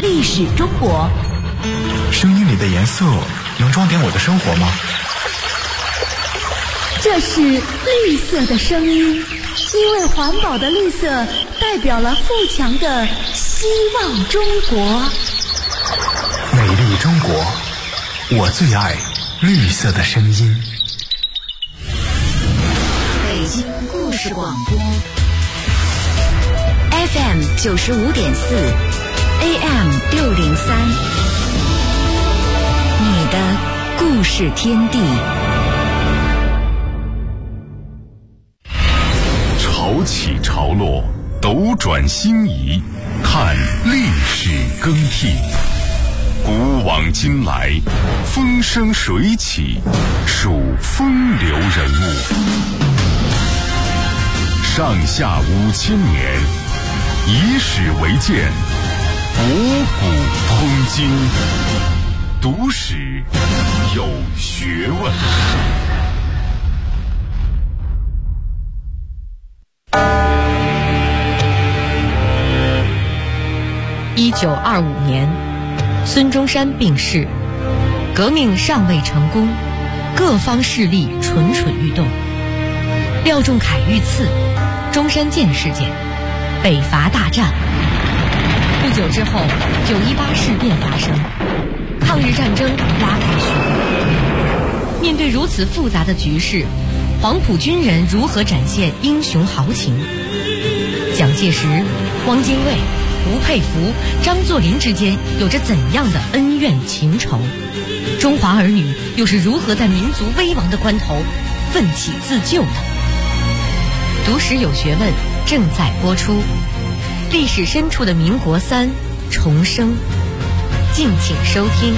历史中国。 声音里的颜色能装点我的生活吗？ 这是绿色的声音，因为环保的绿色代表了富强的希望中国。 美丽中国，我最爱绿色的声音。 北京故事广播 FM 95.4 AM 603，你的故事天地。 潮起潮落，斗转星移，看历史更替。古往今来，风生水起，数风流人物。上下5000年，以史为鉴，博古通今，读史有学问。 1925年，孙中山病逝，革命尚未成功，各方势力蠢蠢欲动。廖仲恺遇刺，中山舰事件，北伐大战。不久之后，918事变发生，抗日战争拉开序幕。面对如此复杂的局势，黄埔军人如何展现英雄豪情？蒋介石、汪精卫、吴佩孚、张作霖之间有着怎样的恩怨情仇？中华儿女又是如何在民族危亡的关头奋起自救的？读史有学问正在播出，历史深处的民国3重生，敬请收听。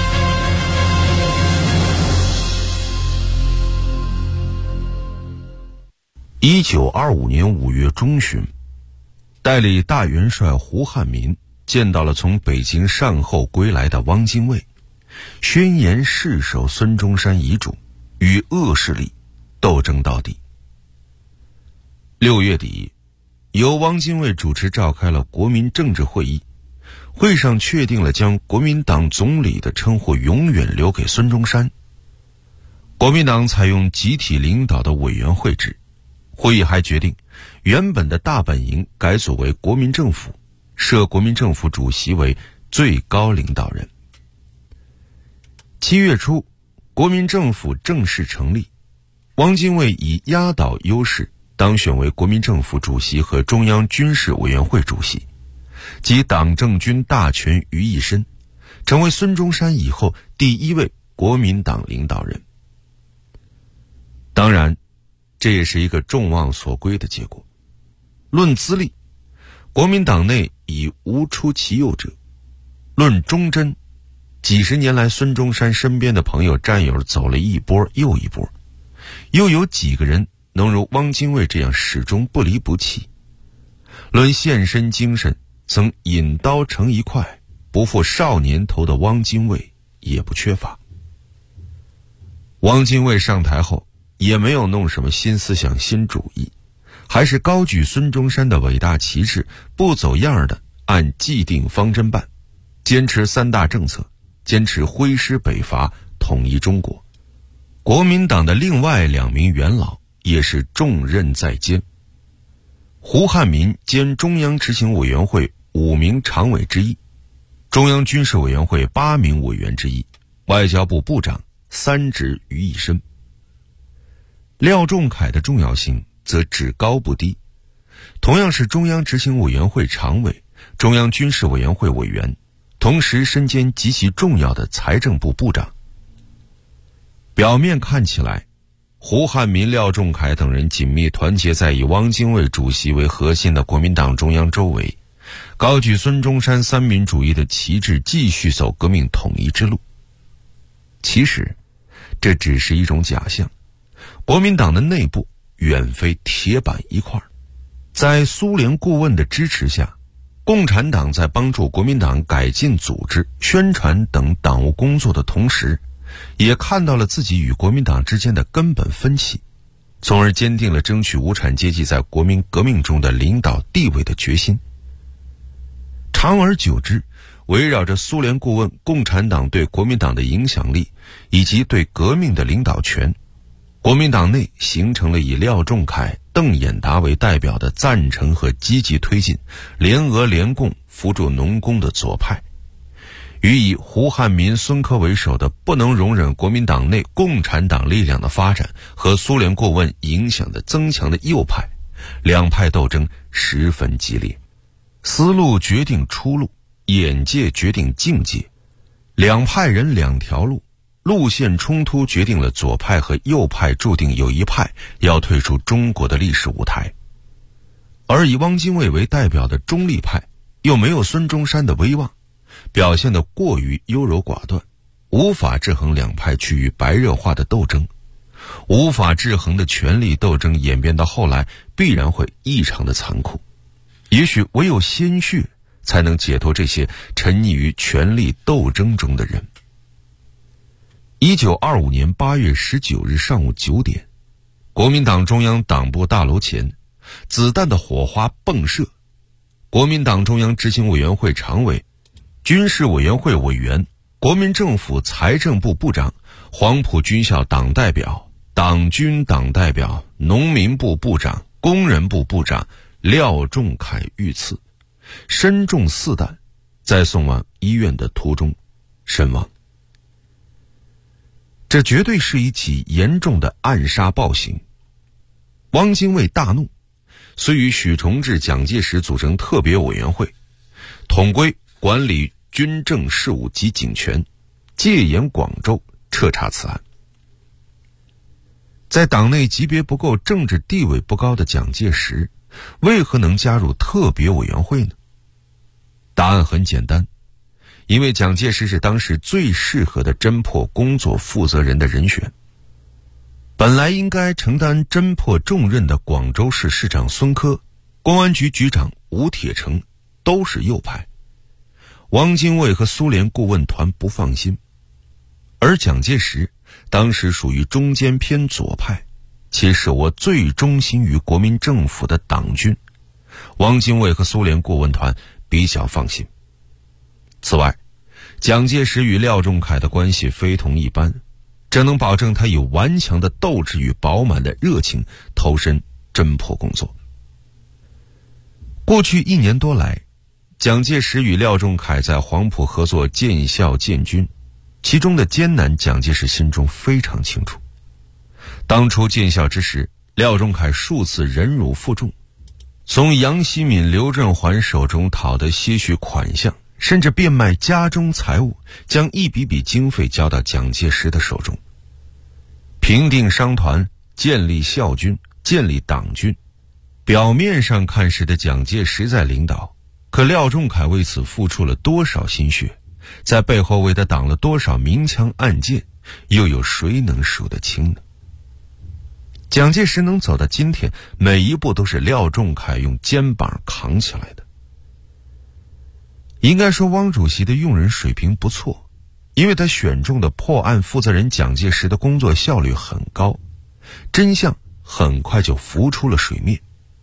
1925年5月中旬，代理大元帅胡汉民见到了从北京善后归来的汪精卫，宣言誓守孙中山遗嘱，与恶势力斗争到底。6月底，由汪精卫主持召开了国民政治会议，会上确定了将国民党总理的称呼永远留给孙中山。国民党采用集体领导的委员会制，会议还决定原本的大本营改组为国民政府，设国民政府主席为最高领导人。7月初，国民政府正式成立，汪精卫以压倒优势当选为国民政府主席和中央军事委员会主席，集党政军大权于一身，成为孙中山以后第一位国民党领导人。当然，这也是一个众望所归的结果。论资历，国民党内已无出其右者；论忠贞，几十年来孙中山身边的朋友战友走了一波又一波，又有几个人能如汪精卫这样始终不离不弃？论献身精神，曾引刀成一块，不负少年头的汪精卫也不缺乏。汪精卫上台后也没有弄什么新思想新主意，还是高举孙中山的伟大旗帜，不走样的按既定方针办，坚持3大政策，坚持挥师北伐，统一中国。国民党的另外2名元老也是重任在肩。胡汉民兼中央执行委员会5名常委之一，中央军事委员会8名委员之一，外交部部长3职于一身。廖仲恺的重要性则只高不低，同样是中央执行委员会常委、中央军事委员会委员，同时身兼极其重要的财政部部长。表面看起来，胡汉民、廖仲恺等人紧密团结在以汪精卫主席为核心的国民党中央周围，高举孙中山三民主义的旗帜，继续走革命统一之路。其实，这只是一种假象。国民党的内部远非铁板一块，在苏联顾问的支持下，共产党在帮助国民党改进组织、宣传等党务工作的同时，也看到了自己与国民党之间的根本分歧，从而坚定了争取无产阶级在国民革命中的领导地位的决心。长而久之， 围绕着苏联顾问共产党对国民党的影响力以及对革命的领导权，国民党内形成了以廖仲恺、邓演达为代表的赞成和积极推进联俄联共扶助农工的左派，与以胡汉民、孙科为首的不能容忍国民党内共产党力量的发展和苏联顾问影响的增强的右派，两派斗争十分激烈。思路决定出路，眼界决定境界，两派人两条路，路线冲突决定了左派和右派注定有一派要退出中国的历史舞台。而以汪精卫为代表的中立派又没有孙中山的威望，表现得过于优柔寡断，无法制衡两派趋于白热化的斗争。无法制衡的权力斗争演变到后来必然会异常的残酷，也许唯有鲜血才能解脱这些沉溺于权力斗争中的人。1925年8月19日上午9点，国民党中央党部大楼前，子弹的火花迸射，国民党中央执行委员会常委、军事委员会委员、国民政府财政部部长、黄埔军校党代表、党军党代表、农民部部长、工人部部长廖仲恺遇刺，身中4弹，在送往医院的途中身亡。这绝对是一起严重的暗杀暴行。汪精卫大怒，遂与许崇智、蒋介石组成特别委员会，统归管理军政事务及警权，戒严广州，彻查此案。在党内级别不够、政治地位不高的蒋介石，为何能加入特别委员会呢？答案很简单，因为蒋介石是当时最适合的侦破工作负责人的人选。本来应该承担侦破重任的广州市市长孙科、公安局局长吴铁城都是右派，汪精卫和苏联顾问团不放心，而蒋介石当时属于中间偏左派，且手握最忠心于国民政府的党军，汪精卫和苏联顾问团比较放心。此外，蒋介石与廖仲恺的关系非同一般，这能保证他有顽强的斗志与饱满的热情投身侦破工作。过去1年多来，蒋介石与廖仲恺在黄埔合作建校建军，其中的艰难蒋介石心中非常清楚。当初建校之时，廖仲恺数次忍辱负重，从杨希闵、刘振环手中讨得些许款项，甚至变卖家中财物，将一笔笔经费交到蒋介石的手中。平定商团，建立校军，建立党军，表面上看时的蒋介石在领导，可廖仲恺为此付出了多少心血，在背后为他挡了多少明枪暗箭，又有谁能数得清呢？蒋介石能走到今天，每一步都是廖仲恺用肩膀扛起来的。应该说汪主席的用人水平不错，因为他选中的破案负责人蒋介石的工作效率很高，真相很快就浮出了水面。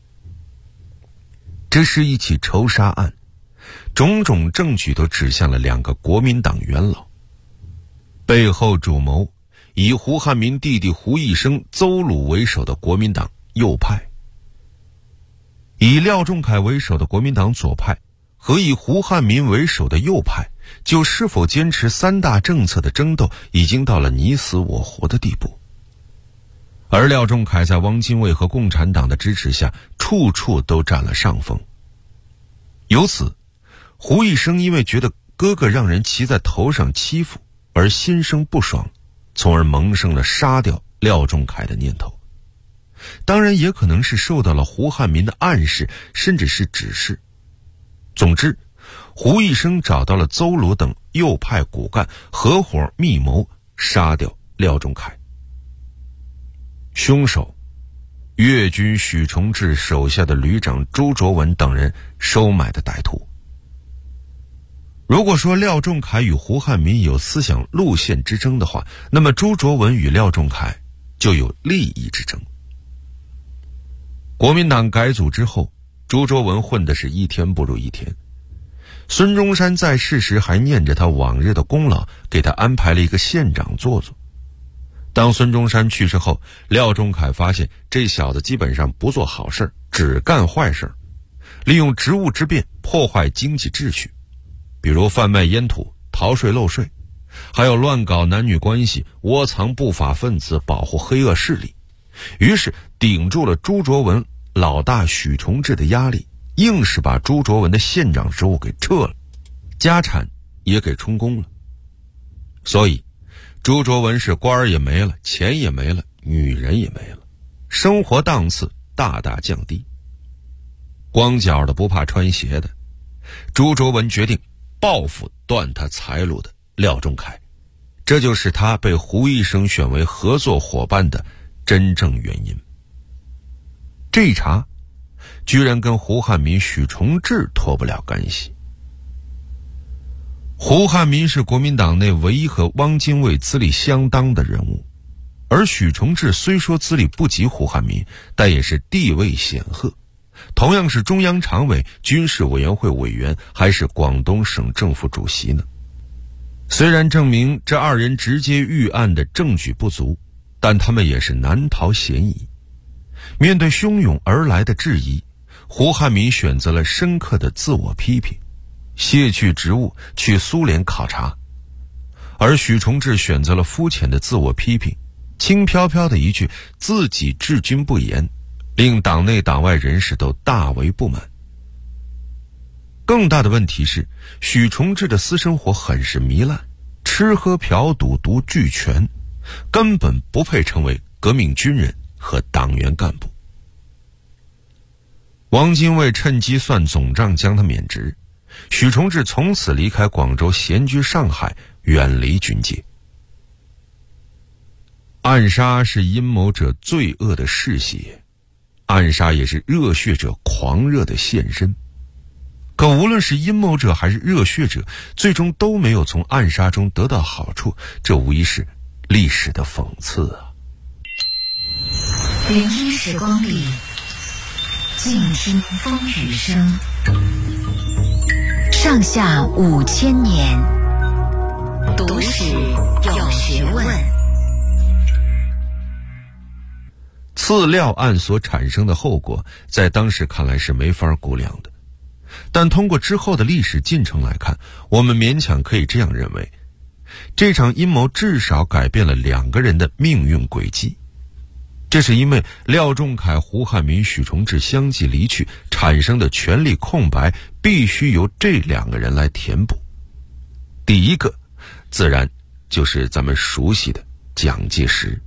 这是一起仇杀案，种种证据都指向了2个国民党元老，背后主谋以胡汉民弟弟胡一生、邹鲁为首的国民党右派，以廖仲恺为首的国民党左派和以胡汉民为首的右派，就是否坚持3大政策的争斗已经到了你死我活的地步。而廖仲恺在汪精卫和共产党的支持下，处处都占了上风。由此，胡一生因为觉得哥哥让人骑在头上欺负而心生不爽，从而萌生了杀掉廖仲恺的念头。当然也可能是受到了胡汉民的暗示，甚至是指示。总之，胡一生找到了邹鲁等右派骨干，合伙密谋杀掉廖仲恺。凶手，粤军许崇智手下的旅长朱卓文等人收买的歹徒。如果说廖仲恺与胡汉民有思想路线之争的话，那么朱卓文与廖仲恺就有利益之争。国民党改组之后，朱卓文混的是一天不如一天。 孙中山在世时还念着他往日的功劳，给他安排了一个县长做做。当孙中山去世后，廖仲恺发现这小子基本上不做好事，只干坏事，利用职务之便破坏经济秩序，比如贩卖烟土、逃税漏税，还有乱搞男女关系、窝藏不法分子、保护黑恶势力。于是顶住了朱卓文老大许崇智的压力，硬是把朱卓文的县长职务给撤了，家产也给充公了。所以朱卓文是官儿也没了，钱也没了，女人也没了，生活档次大大降低。光脚的不怕穿鞋的，朱卓文决定报复断他财路的廖仲恺，这就是他被胡医生选为合作伙伴的真正原因。这一茬居然跟胡汉民、许崇智脱不了干系。胡汉民是国民党内唯一和汪精卫资历相当的人物，而许崇智虽说资历不及胡汉民，但也是地位显赫，同样是中央常委、军事委员会委员，还是广东省政府主席呢。虽然证明这二人直接预案的证据不足，但他们也是难逃嫌疑。面对汹涌而来的质疑，胡汉民选择了深刻的自我批评，卸去职务去苏联考察，而许崇智选择了肤浅的自我批评，轻飘飘的一句自己治军不严，令党内党外人士都大为不满。更大的问题是，许崇智的私生活很是糜烂，吃喝嫖赌独俱全，根本不配成为革命军人和党员干部。汪精卫趁机算总账，将他免职，许崇智从此离开广州，闲居上海，远离军界。暗杀是阴谋者罪恶的嗜血，暗杀也是热血者狂热的现身。可无论是阴谋者还是热血者，最终都没有从暗杀中得到好处，这无疑是历史的讽刺啊！ 聆听时光里，静听风雨声。上下5000年，读史有学问。 刺廖案所产生的后果，在当时看来是没法估量的。但通过之后的历史进程来看，我们勉强可以这样认为，这场阴谋至少改变了2个人的命运轨迹。这是因为廖仲恺、胡汉民、许崇智相继离去产生的权力空白，必须由这2个人来填补。第一个自然就是咱们熟悉的蒋介石。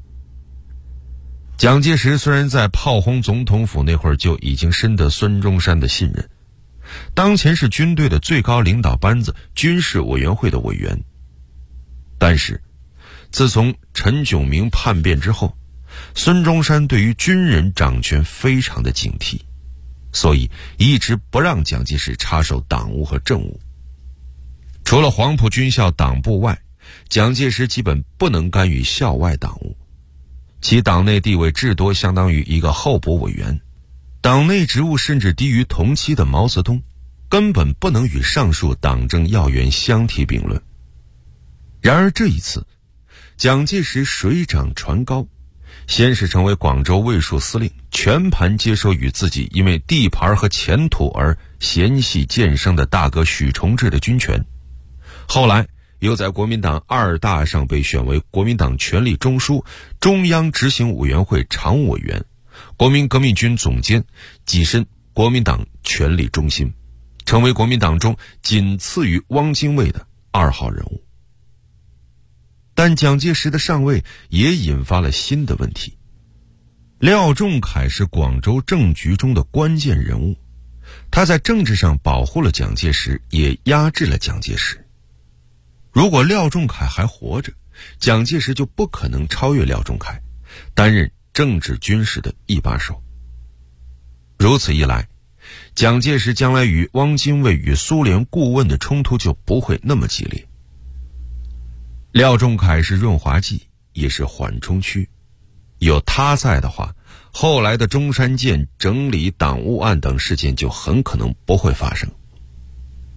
蒋介石虽然在炮轰总统府那会儿就已经深得孙中山的信任，当前是军队的最高领导班子军事委员会的委员，但是自从陈炯明叛变之后，孙中山对于军人掌权非常的警惕，所以一直不让蒋介石插手党务和政务。除了黄埔军校党部外，蒋介石基本不能干预校外党务，其党内地位至多相当于一个候补委员，党内职务甚至低于同期的毛泽东，根本不能与上述党政要员相提并论。然而这一次，蒋介石水涨船高，先是成为广州卫戍司令，全盘接收与自己因为地盘和前途而嫌隙渐生的大哥许崇智的军权，后来又在国民党2大上被选为国民党权力中枢、中央执行委员会常务委员、国民革命军总监，跻身国民党权力中心，成为国民党中仅次于汪精卫的2号人物。但蒋介石的上位也引发了新的问题。廖仲恺是广州政局中的关键人物，他在政治上保护了蒋介石，也压制了蒋介石。如果廖仲恺还活着，蒋介石就不可能超越廖仲恺，担任政治军事的一把手。如此一来，蒋介石将来与汪精卫与苏联顾问的冲突就不会那么激烈。廖仲恺是润滑剂，也是缓冲区，有他在的话，后来的中山舰整理党务案等事件就很可能不会发生。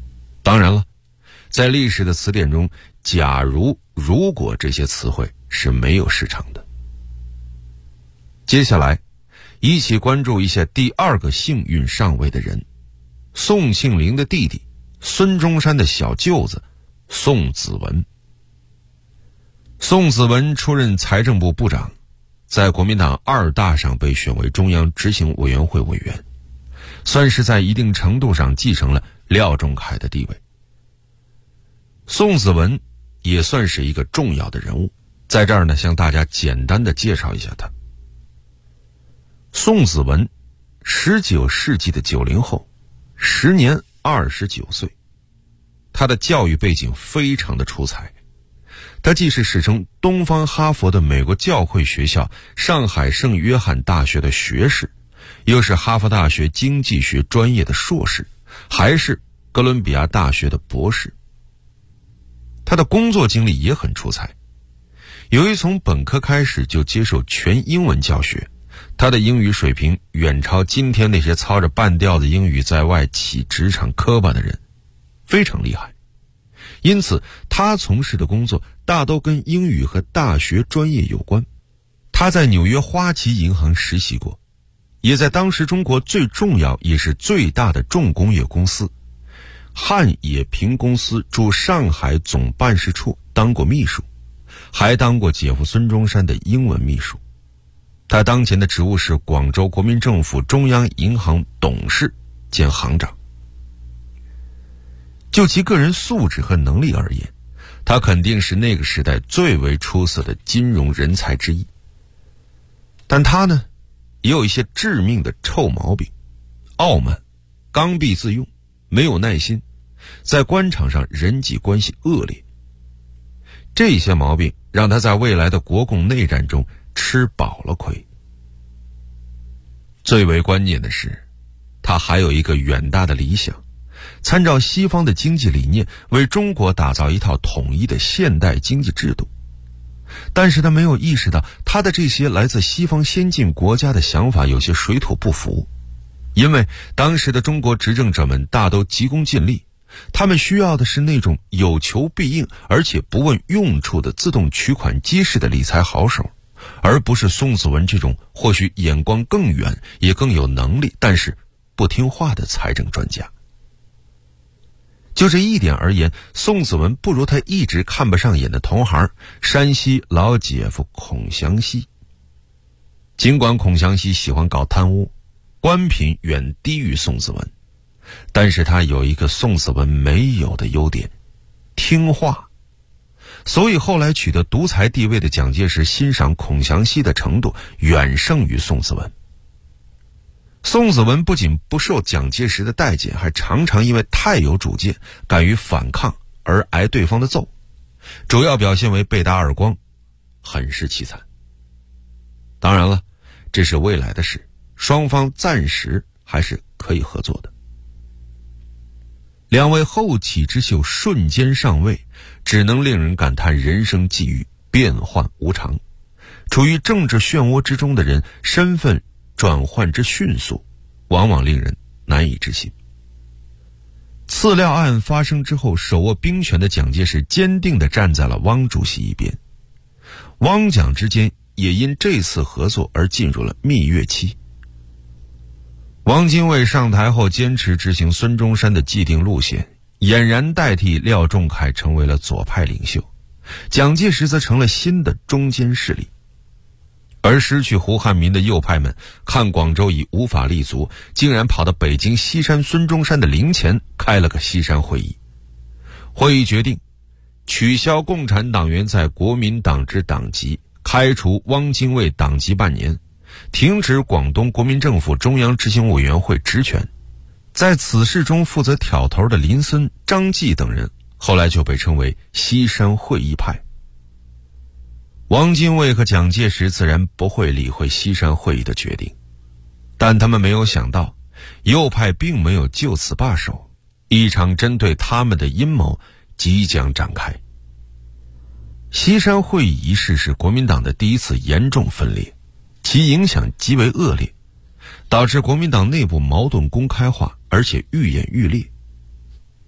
当然了，在历史的词典中，假如、如果这些词汇是没有市场的。接下来一起关注一下第二个幸运上位的人，宋庆龄的弟弟，孙中山的小舅子宋子文。宋子文出任财政部部长，在国民党2大上被选为中央执行委员会委员，算是在一定程度上继承了廖仲恺的地位。宋子文也算是一个重要的人物，在这儿呢，向大家简单的介绍一下他。宋子文，19世纪的90后，时年29岁。他的教育背景非常的出彩，他既是史称东方哈佛的美国教会学校上海圣约翰大学的学士，又是哈佛大学经济学专业的硕士，还是哥伦比亚大学的博士。他的工作经历也很出彩，由于从本科开始就接受全英文教学，他的英语水平远超今天那些操着半吊子英语在外起职场磕巴的人，非常厉害。因此他从事的工作大都跟英语和大学专业有关。他在纽约花旗银行实习过，也在当时中国最重要也是最大的重工业公司汉冶平公司驻上海总办事处当过秘书，还当过姐夫孙中山的英文秘书。他当前的职务是广州国民政府中央银行董事兼行长。就其个人素质和能力而言，他肯定是那个时代最为出色的金融人才之一。但他呢，也有一些致命的臭毛病：傲慢、刚愎自用、没有耐心，在官场上人际关系恶劣。这些毛病让他在未来的国共内战中吃饱了亏。最为关键的是，他还有一个远大的理想，参照西方的经济理念，为中国打造一套统一的现代经济制度。但是他没有意识到，他的这些来自西方先进国家的想法有些水土不服。因为当时的中国执政者们大都急功近利，他们需要的是那种有求必应而且不问用处的自动取款机式的理财好手，而不是宋子文这种或许眼光更远也更有能力但是不听话的财政专家。就这一点而言，宋子文不如他一直看不上眼的同行山西老姐夫孔祥熙。尽管孔祥熙喜欢搞贪污，官品远低于宋子文，但是他有一个宋子文没有的优点：听话。所以后来取得独裁地位的蒋介石欣赏孔祥熙的程度远胜于宋子文。宋子文不仅不受蒋介石的待见，还常常因为太有主见，敢于反抗而挨对方的揍，主要表现为被打耳光，很是凄惨。当然了，这是未来的事，双方暂时还是可以合作的。两位后起之秀瞬间上位，只能令人感叹人生际遇变幻无常。处于政治漩涡之中的人，身份转换之迅速，往往令人难以置信。赐廖案发生之后，手握兵权的蒋介石坚定地站在了汪主席一边，汪蒋之间也因这次合作而进入了蜜月期。汪精卫上台后坚持执行孙中山的既定路线，俨然代替廖仲恺成为了左派领袖，蒋介石则成了新的中坚势力。而失去胡汉民的右派们看广州已无法立足，竟然跑到北京西山孙中山的陵前开了个西山会议。会议决定取消共产党员在国民党之党籍，开除汪精卫党籍半年，停止广东国民政府中央执行委员会职权。在此事中负责挑头的林森、张继等人后来就被称为西山会议派。汪精卫和蒋介石自然不会理会西山会议的决定，但他们没有想到，右派并没有就此罢手，一场针对他们的阴谋即将展开。西山会议一事是国民党的第一次严重分裂，其影响极为恶劣，导致国民党内部矛盾公开化，而且愈演愈烈。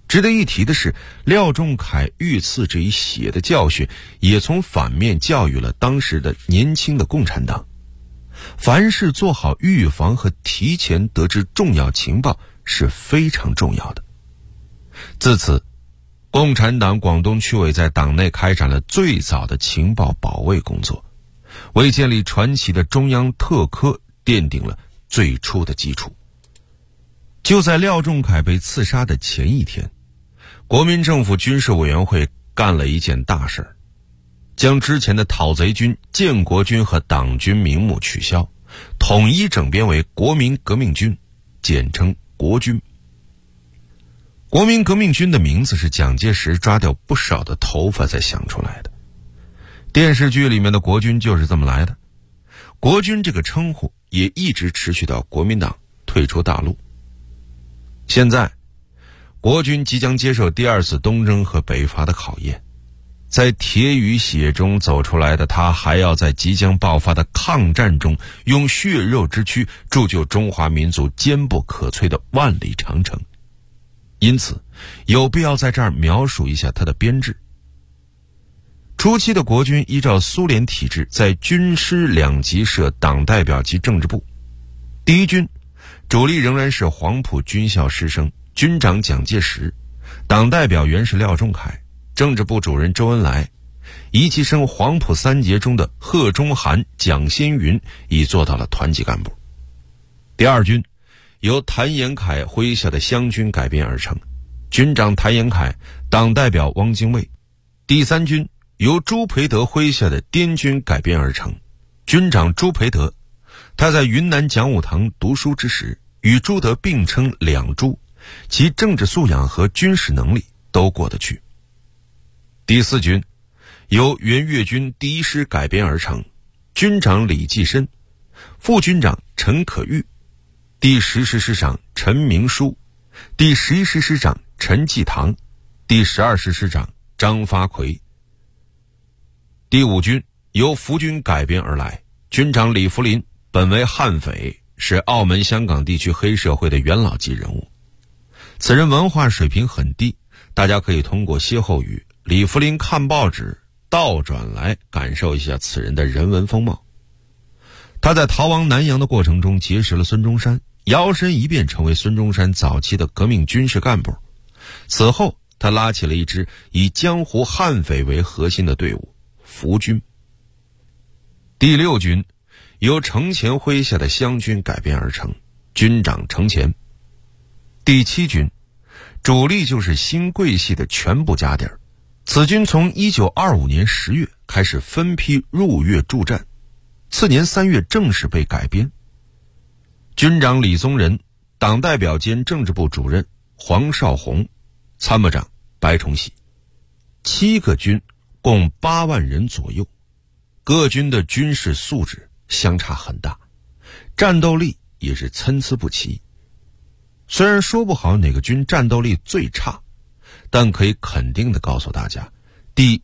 值得一提的是，廖仲恺遇刺这一血的教训，也从反面教育了当时的年轻的共产党。凡事做好预防和提前得知重要情报是非常重要的。自此，共产党广东区委在党内开展了最早的情报保卫工作，为建立传奇的中央特科奠定了最初的基础。就在廖仲恺被刺杀的前一天，国民政府军事委员会干了一件大事儿，将之前的讨贼军、建国军和党军名目取消，统一整编为国民革命军，简称国军。国民革命军的名字是蒋介石抓掉不少的头发才想出来的。电视剧里面的国军就是这么来的。国军这个称呼也一直持续到国民党退出大陆。现在国军即将接受第二次东征和北伐的考验，在铁与血中走出来的他，还要在即将爆发的抗战中用血肉之躯铸就中华民族坚不可摧的万里长城。因此有必要在这儿描述一下他的编制。初期的国军依照苏联体制，在军师两级设党代表及政治部。第一军主力仍然是黄埔军校师生，军长蒋介石，党代表原是廖仲恺，政治部主任周恩来，一期生黄埔三杰中的贺中涵、蒋先云已做到了团级干部。第二军由谭延闿麾下的湘军改编而成，军长谭延闿，党代表汪精卫。第三军由朱培德麾下的滇军改编而成，军长朱培德，他在云南讲武堂读书之时，与朱德并称两朱，其政治素养和军事能力都过得去。第四军由原粤军第一师改编而成，军长李济深，副军长陈可玉，第10师师长陈明书，第11师师长陈济棠，第12师师长张发奎。第五军由福军改编而来，军长李福林本为悍匪，是澳门香港地区黑社会的元老级人物。此人文化水平很低，大家可以通过歇后语李福林看报纸倒转来感受一下此人的人文风貌。他在逃亡南洋的过程中结识了孙中山，摇身一变成为孙中山早期的革命军事干部。此后他拉起了一支以江湖悍匪为核心的队伍，福军。第六军由程潜麾下的湘军改编而成，军长程潜。第七军主力就是新桂系的全部家底儿，此军从1925年10月开始分批入粤助战，次年3月正式被改编。军长李宗仁，党代表兼政治部主任黄绍竑，参谋长白崇禧。7个军共8万人左右，各军的军事素质相差很大，战斗力也是参差不齐。虽然说不好哪个军战斗力最差，但可以肯定地告诉大家，第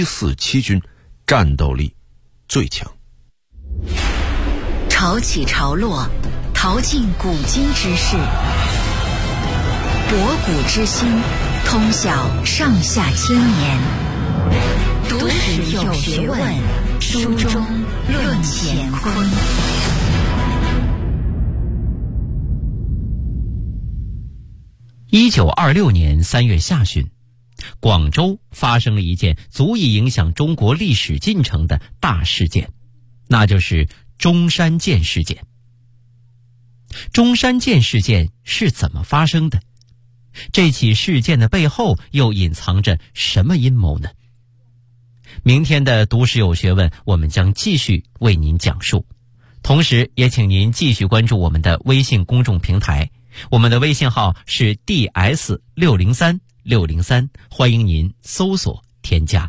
147军战斗力最强。 潮起潮落，淘尽古今之事，博古之今，通晓上下千年。读史有学问，书中论乾坤。 1926年3月下旬，广州发生了一件足以影响中国历史进程的大事件，那就是中山舰事件。中山舰事件是怎么发生的？这起事件的背后又隐藏着什么阴谋呢？明天的读史有学问，我们将继续为您讲述。同时也请您继续关注我们的微信公众平台，我们的微信号是 DS603603，欢迎您搜索添加。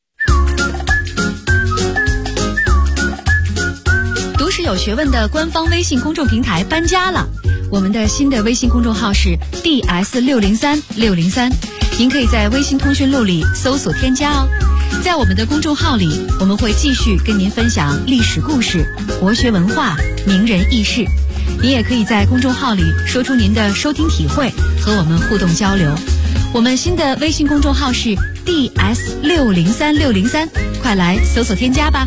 读史有学问的官方微信公众平台搬家了，我们的新的微信公众号是 DS603603，您可以在微信通讯录里搜索添加哦。在我们的公众号里，我们会继续跟您分享历史故事、国学文化、名人轶事。您也可以在公众号里说出您的收听体会，和我们互动交流。 我们新的微信公众号是 DS603603，快来搜索添加吧。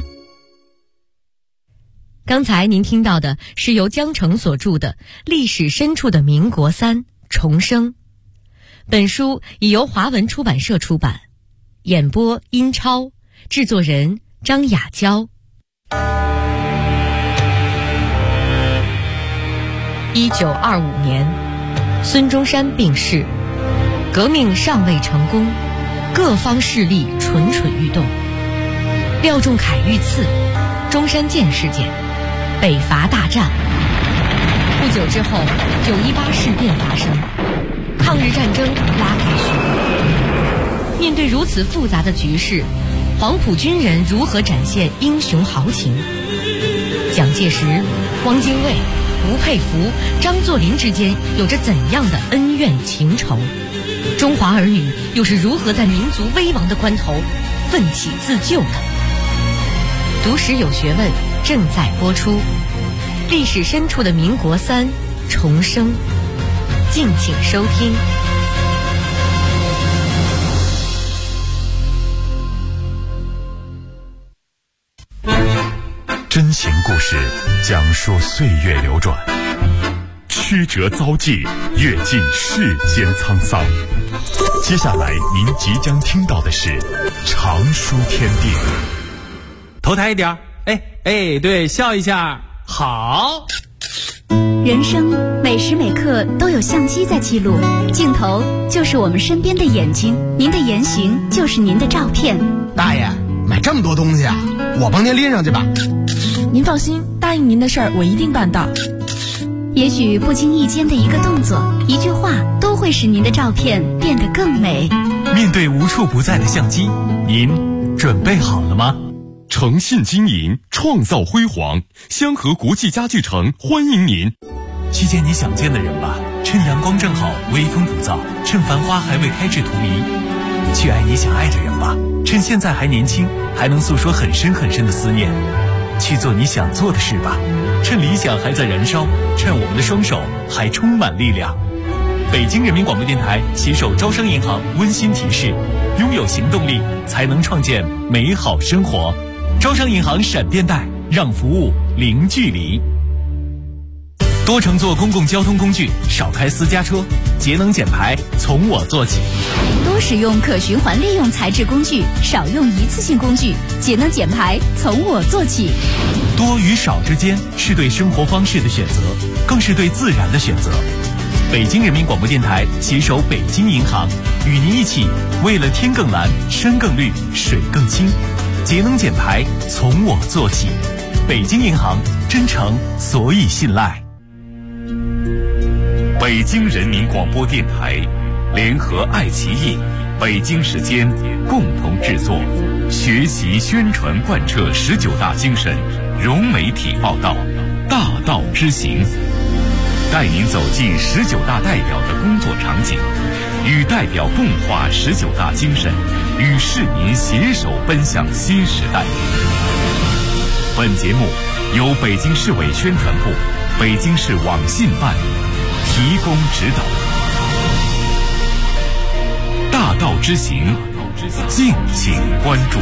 刚才您听到的是由江澄所著的《历史深处的民国3重生》，本书已由华文出版社出版，演播殷超，制作人张雅娇。1925年，孙中山病逝，革命尚未成功，各方势力蠢蠢欲动。廖仲恺遇刺，中山舰事件，北伐大战。不久之后，918事变发生，抗日战争拉开序幕。面对如此复杂的局势，黄埔军人如何展现英雄豪情？蒋介石、汪精卫、吴佩孚、张作霖之间有着怎样的恩怨情仇？中华儿女又是如何在民族危亡的关头奋起自救的？读史有学问正在播出，历史深处的民国3重生，敬请收听。 真情故事讲述岁月流转，曲折遭际，阅尽世间沧桑。接下来您即将听到的是常书天地。 头抬一点，对，笑一下，好。 人生每时每刻都有相机在记录，镜头就是我们身边的眼睛，您的言行就是您的照片。 大爷，买这么多东西啊，我帮您拎上去吧。 您放心，答应您的事儿我一定办到。 也许不经意间的一个动作、一句话，都会使您的照片变得更美。 面对无处不在的相机，您准备好了吗？ 诚信经营，创造辉煌，香河国际家具城欢迎您。 去见你想见的人吧，趁阳光正好，微风不燥，趁繁花还未开至荼蘼。去爱你想爱的人吧，趁现在还年轻，还能诉说很深很深的思念。去做你想做的事吧，趁理想还在燃烧，趁我们的双手还充满力量。北京人民广播电台携手招商银行温馨提示：拥有行动力，才能创建美好生活。招商银行闪电贷，让服务零距离。多乘坐公共交通工具，少开私家车，节能减排从我做起。 多使用可循环利用材质工具，少用一次性工具，节能减排从我做起。 多与少之间是对生活方式的选择，更是对自然的选择。北京人民广播电台携手北京银行，与您一起为了天更蓝、山更绿、水更清，节能减排从我做起。北京银行，真诚所以信赖。 北京人民广播电台联合爱奇艺、北京时间共同制作，学习宣传贯彻19大精神，融媒体报道，大道之行，带您走进19大代表的工作场景，与代表共话19大精神，与市民携手奔向新时代。本节目由北京市委宣传部、北京市网信办提供指导。大道之行，敬请关注。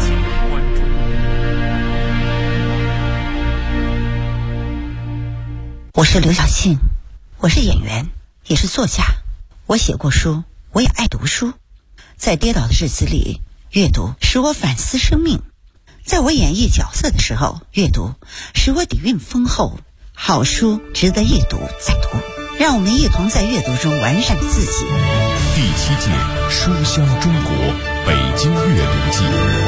我是刘晓庆，我是演员，也是作家。我写过书，我也爱读书。在跌倒的日子里，阅读使我反思生命；在我演绎角色的时候，阅读使我底蕴丰厚。好书值得一读再读，让我们一同在阅读中完善自己。 第7届书香中国北京阅读季